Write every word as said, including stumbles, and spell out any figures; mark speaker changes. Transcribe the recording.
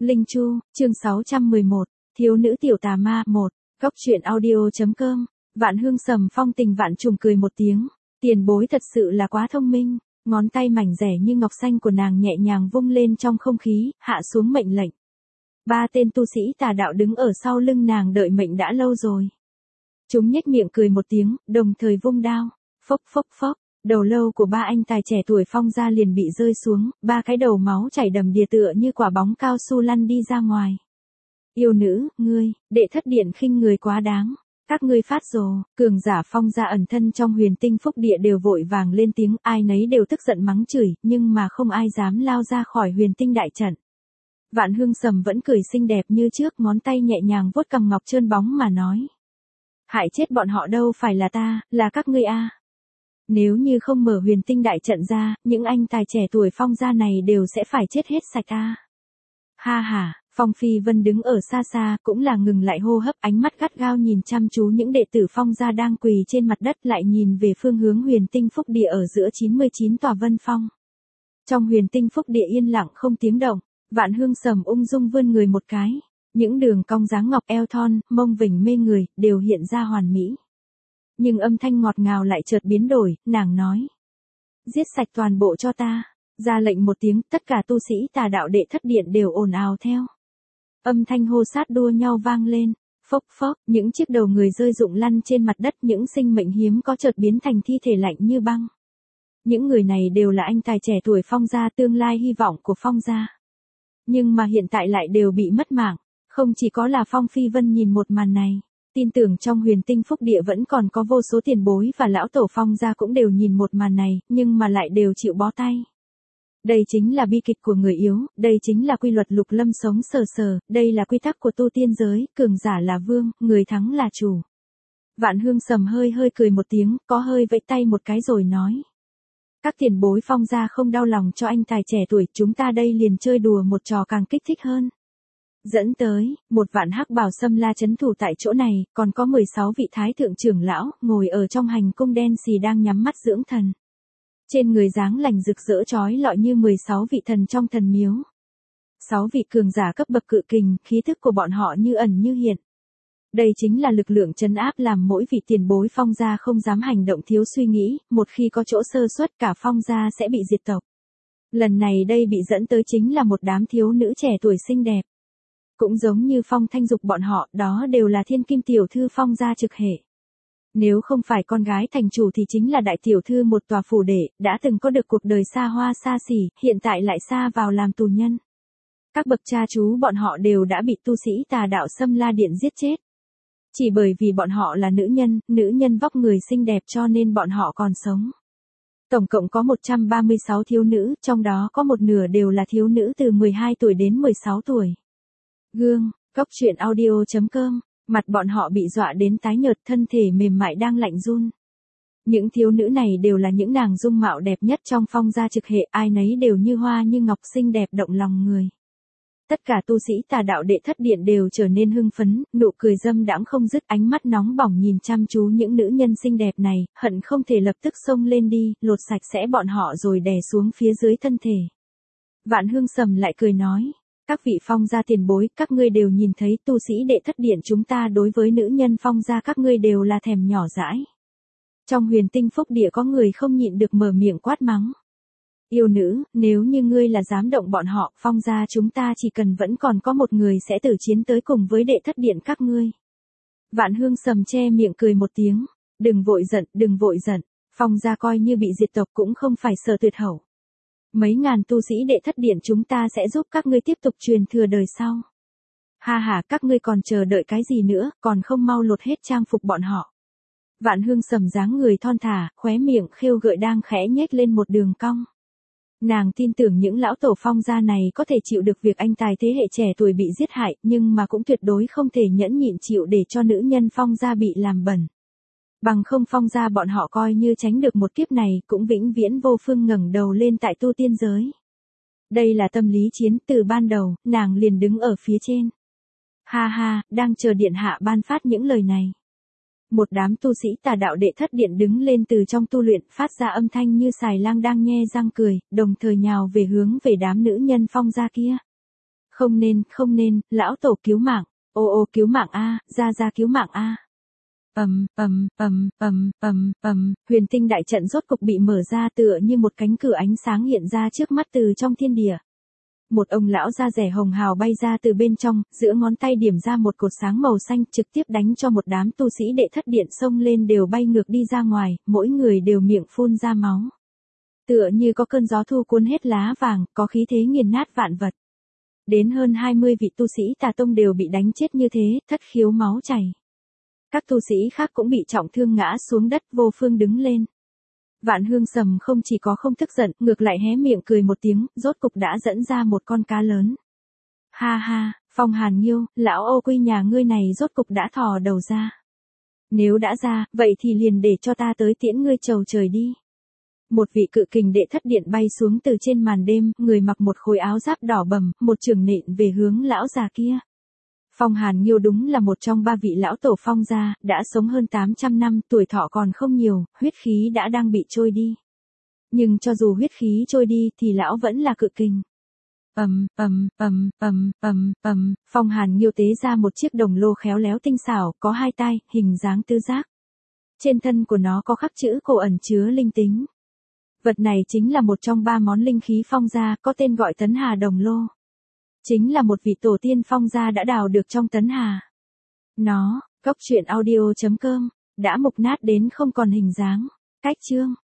Speaker 1: Linh Chu, chương sáu trăm mười một, Thiếu nữ tiểu tà ma một, góc truyện audio.com, Vạn Hương sầm phong tình vạn trùng cười một tiếng, tiền bối thật sự là quá thông minh, ngón tay mảnh rẻ như ngọc xanh của nàng nhẹ nhàng vung lên trong không khí, hạ xuống mệnh lệnh. Ba tên tu sĩ tà đạo đứng ở sau lưng nàng đợi mệnh đã lâu rồi. Chúng nhếch miệng cười một tiếng, đồng thời vung đao, phốc phốc phốc. Đầu lâu của ba anh tài trẻ tuổi phong ra liền bị rơi xuống, ba cái đầu máu chảy đầm đìa tựa như quả bóng cao su lăn đi ra ngoài. Yêu nữ, ngươi, đệ thất điện khinh người quá đáng. Các ngươi phát rồ, cường giả phong ra ẩn thân trong huyền tinh phúc địa đều vội vàng lên tiếng, ai nấy đều tức giận mắng chửi, nhưng mà không ai dám lao ra khỏi huyền tinh đại trận. Vạn Hương sầm vẫn cười xinh đẹp như trước, ngón tay nhẹ nhàng vuốt cằm ngọc trơn bóng mà nói. Hại chết bọn họ đâu phải là ta, là các ngươi a. Nếu như không mở huyền tinh đại trận ra, những anh tài trẻ tuổi phong gia này đều sẽ phải chết hết sạch a. Ha ha, Phong Phi Vân đứng ở xa xa, cũng là ngừng lại hô hấp, ánh mắt gắt gao nhìn chăm chú những đệ tử phong gia đang quỳ trên mặt đất, lại nhìn về phương hướng huyền tinh phúc địa ở giữa chín mươi chín tòa vân phong. Trong huyền tinh phúc địa yên lặng không tiếng động, Vạn Hương sầm ung dung vươn người một cái, những đường cong dáng ngọc eo thon, mông vỉnh mê người, đều hiện ra hoàn mỹ. Nhưng âm thanh ngọt ngào lại chợt biến đổi, nàng nói. Giết sạch toàn bộ cho ta. Ra lệnh một tiếng, tất cả tu sĩ tà đạo đệ thất điện đều ồn ào theo. Âm thanh hô sát đua nhau vang lên. Phốc phốc, những chiếc đầu người rơi rụng lăn trên mặt đất, những sinh mệnh hiếm có chợt biến thành thi thể lạnh như băng. Những người này đều là anh tài trẻ tuổi phong gia, tương lai hy vọng của phong gia. Nhưng mà hiện tại lại đều bị mất mạng. Không chỉ có là Phong Phi Vân nhìn một màn này. Tin tưởng trong huyền tinh phúc địa vẫn còn có vô số tiền bối và lão tổ phong gia cũng đều nhìn một màn này, nhưng mà lại đều chịu bó tay. Đây chính là bi kịch của người yếu, đây chính là quy luật lục lâm sống sờ sờ, đây là quy tắc của tu tiên giới, cường giả là vương, người thắng là chủ. Vạn Hương sầm hơi hơi cười một tiếng, có hơi vẫy tay một cái rồi nói. Các tiền bối phong gia không đau lòng cho anh tài trẻ tuổi, chúng ta đây liền chơi đùa một trò càng kích thích hơn. Dẫn tới, một vạn hắc bào xâm la chấn thủ tại chỗ này, còn có mười sáu vị thái thượng trưởng lão, ngồi ở trong hành cung đen xì đang nhắm mắt dưỡng thần. Trên người dáng lành rực rỡ chói lọi như mười sáu vị thần trong thần miếu. sáu vị cường giả cấp bậc cự kình, khí thức của bọn họ như ẩn như hiện. Đây chính là lực lượng trấn áp làm mỗi vị tiền bối phong gia không dám hành động thiếu suy nghĩ, một khi có chỗ sơ suất cả phong gia sẽ bị diệt tộc. Lần này đây bị dẫn tới chính là một đám thiếu nữ trẻ tuổi xinh đẹp. Cũng giống như Phong Thanh Dục bọn họ, đó đều là thiên kim tiểu thư phong gia trực hệ. Nếu không phải con gái thành chủ thì chính là đại tiểu thư một tòa phủ đệ, đã từng có được cuộc đời xa hoa xa xỉ, hiện tại lại xa vào làm tù nhân. Các bậc cha chú bọn họ đều đã bị tu sĩ tà đạo Xâm La Điện giết chết. Chỉ bởi vì bọn họ là nữ nhân, nữ nhân vóc người xinh đẹp cho nên bọn họ còn sống. Tổng cộng có một trăm ba mươi sáu thiếu nữ, trong đó có một nửa đều là thiếu nữ từ mười hai tuổi đến mười sáu tuổi. Gương, góc truyện audio.com, mặt bọn họ bị dọa đến tái nhợt, thân thể mềm mại đang lạnh run. Những thiếu nữ này đều là những nàng dung mạo đẹp nhất trong phong gia trực hệ, ai nấy đều như hoa như ngọc xinh đẹp động lòng người. Tất cả tu sĩ tà đạo đệ thất điện đều trở nên hưng phấn, nụ cười dâm đãng không dứt, ánh mắt nóng bỏng nhìn chăm chú những nữ nhân xinh đẹp này, hận không thể lập tức xông lên đi, lột sạch sẽ bọn họ rồi đè xuống phía dưới thân thể. Vạn Hương sầm lại cười nói. Các vị phong gia tiền bối, các ngươi đều nhìn thấy tu sĩ đệ thất điện chúng ta đối với nữ nhân phong gia các ngươi đều là thèm nhỏ dãi. Trong huyền tinh phúc địa có người không nhịn được mở miệng quát mắng. Yêu nữ, nếu như ngươi là dám động bọn họ, phong gia chúng ta chỉ cần vẫn còn có một người sẽ tử chiến tới cùng với đệ thất điện các ngươi. Vạn Hương sầm che miệng cười một tiếng. Đừng vội giận, đừng vội giận, phong gia coi như bị diệt tộc cũng không phải sợ tuyệt hậu. Mấy ngàn tu sĩ đệ thất điện chúng ta sẽ giúp các ngươi tiếp tục truyền thừa đời sau. Ha ha, các ngươi còn chờ đợi cái gì nữa, còn không mau lột hết trang phục bọn họ. Vạn Hương sầm dáng người thon thả, khóe miệng khêu gợi đang khẽ nhếch lên một đường cong. Nàng tin tưởng những lão tổ phong gia này có thể chịu được việc anh tài thế hệ trẻ tuổi bị giết hại, nhưng mà cũng tuyệt đối không thể nhẫn nhịn chịu để cho nữ nhân phong gia bị làm bẩn. Bằng không phong gia bọn họ coi như tránh được một kiếp này cũng vĩnh viễn vô phương ngẩng đầu lên tại tu tiên giới. Đây là tâm lý chiến, từ ban đầu, nàng liền đứng ở phía trên. Ha ha, đang chờ điện hạ ban phát những lời này. Một đám tu sĩ tà đạo đệ thất điện đứng lên từ trong tu luyện, phát ra âm thanh như xài lang đang nhe răng cười, đồng thời nhào về hướng về đám nữ nhân phong gia kia. Không nên, không nên, lão tổ cứu mạng, ô ô cứu mạng a, ra ra cứu mạng a. Ầm, ầm, ầm, ầm, ầm, ầm, huyền tinh đại trận rốt cục bị mở ra tựa như một cánh cửa ánh sáng hiện ra trước mắt từ trong thiên địa. Một ông lão da rẻ hồng hào bay ra từ bên trong, giữa ngón tay điểm ra một cột sáng màu xanh trực tiếp đánh cho một đám tu sĩ đệ thất điện xông lên đều bay ngược đi ra ngoài, mỗi người đều miệng phun ra máu. Tựa như có cơn gió thu cuốn hết lá vàng, có khí thế nghiền nát vạn vật. Đến hơn hai mươi vị tu sĩ tà tông đều bị đánh chết như thế, thất khiếu máu chảy. Các tu sĩ khác cũng bị trọng thương ngã xuống đất vô phương đứng lên. Vạn Hương Sầm không chỉ có không tức giận, ngược lại hé miệng cười một tiếng, rốt cục đã dẫn ra một con cá lớn. Ha ha, Phong Hàn Nhiêu, lão ô quy nhà ngươi này rốt cục đã thò đầu ra. Nếu đã ra, vậy thì liền để cho ta tới tiễn ngươi trầu trời đi. Một vị cự kình đệ thất điện bay xuống từ trên màn đêm, người mặc một khối áo giáp đỏ bầm, một trường nện về hướng lão già kia. Phong Hàn Nhiêu đúng là một trong ba vị lão tổ Phong gia, đã sống hơn tám trăm năm, tuổi thọ còn không nhiều, huyết khí đã đang bị trôi đi. Nhưng cho dù huyết khí trôi đi thì lão vẫn là cự kình. Ầm, ầm, ầm, ầm, ầm, ầm, Phong Hàn Nhiêu tế ra một chiếc đồng lô khéo léo tinh xảo, có hai tai, hình dáng tứ giác. Trên thân của nó có khắc chữ cổ ẩn chứa linh tính. Vật này chính là một trong ba món linh khí Phong gia, có tên gọi Tấn Hà Đồng Lô. Chính là một vị tổ tiên Phong gia đã đào được trong Tấn Hà. Nó, cốc truyện audio chấm com, đã mục nát đến không còn hình dáng. Cách chương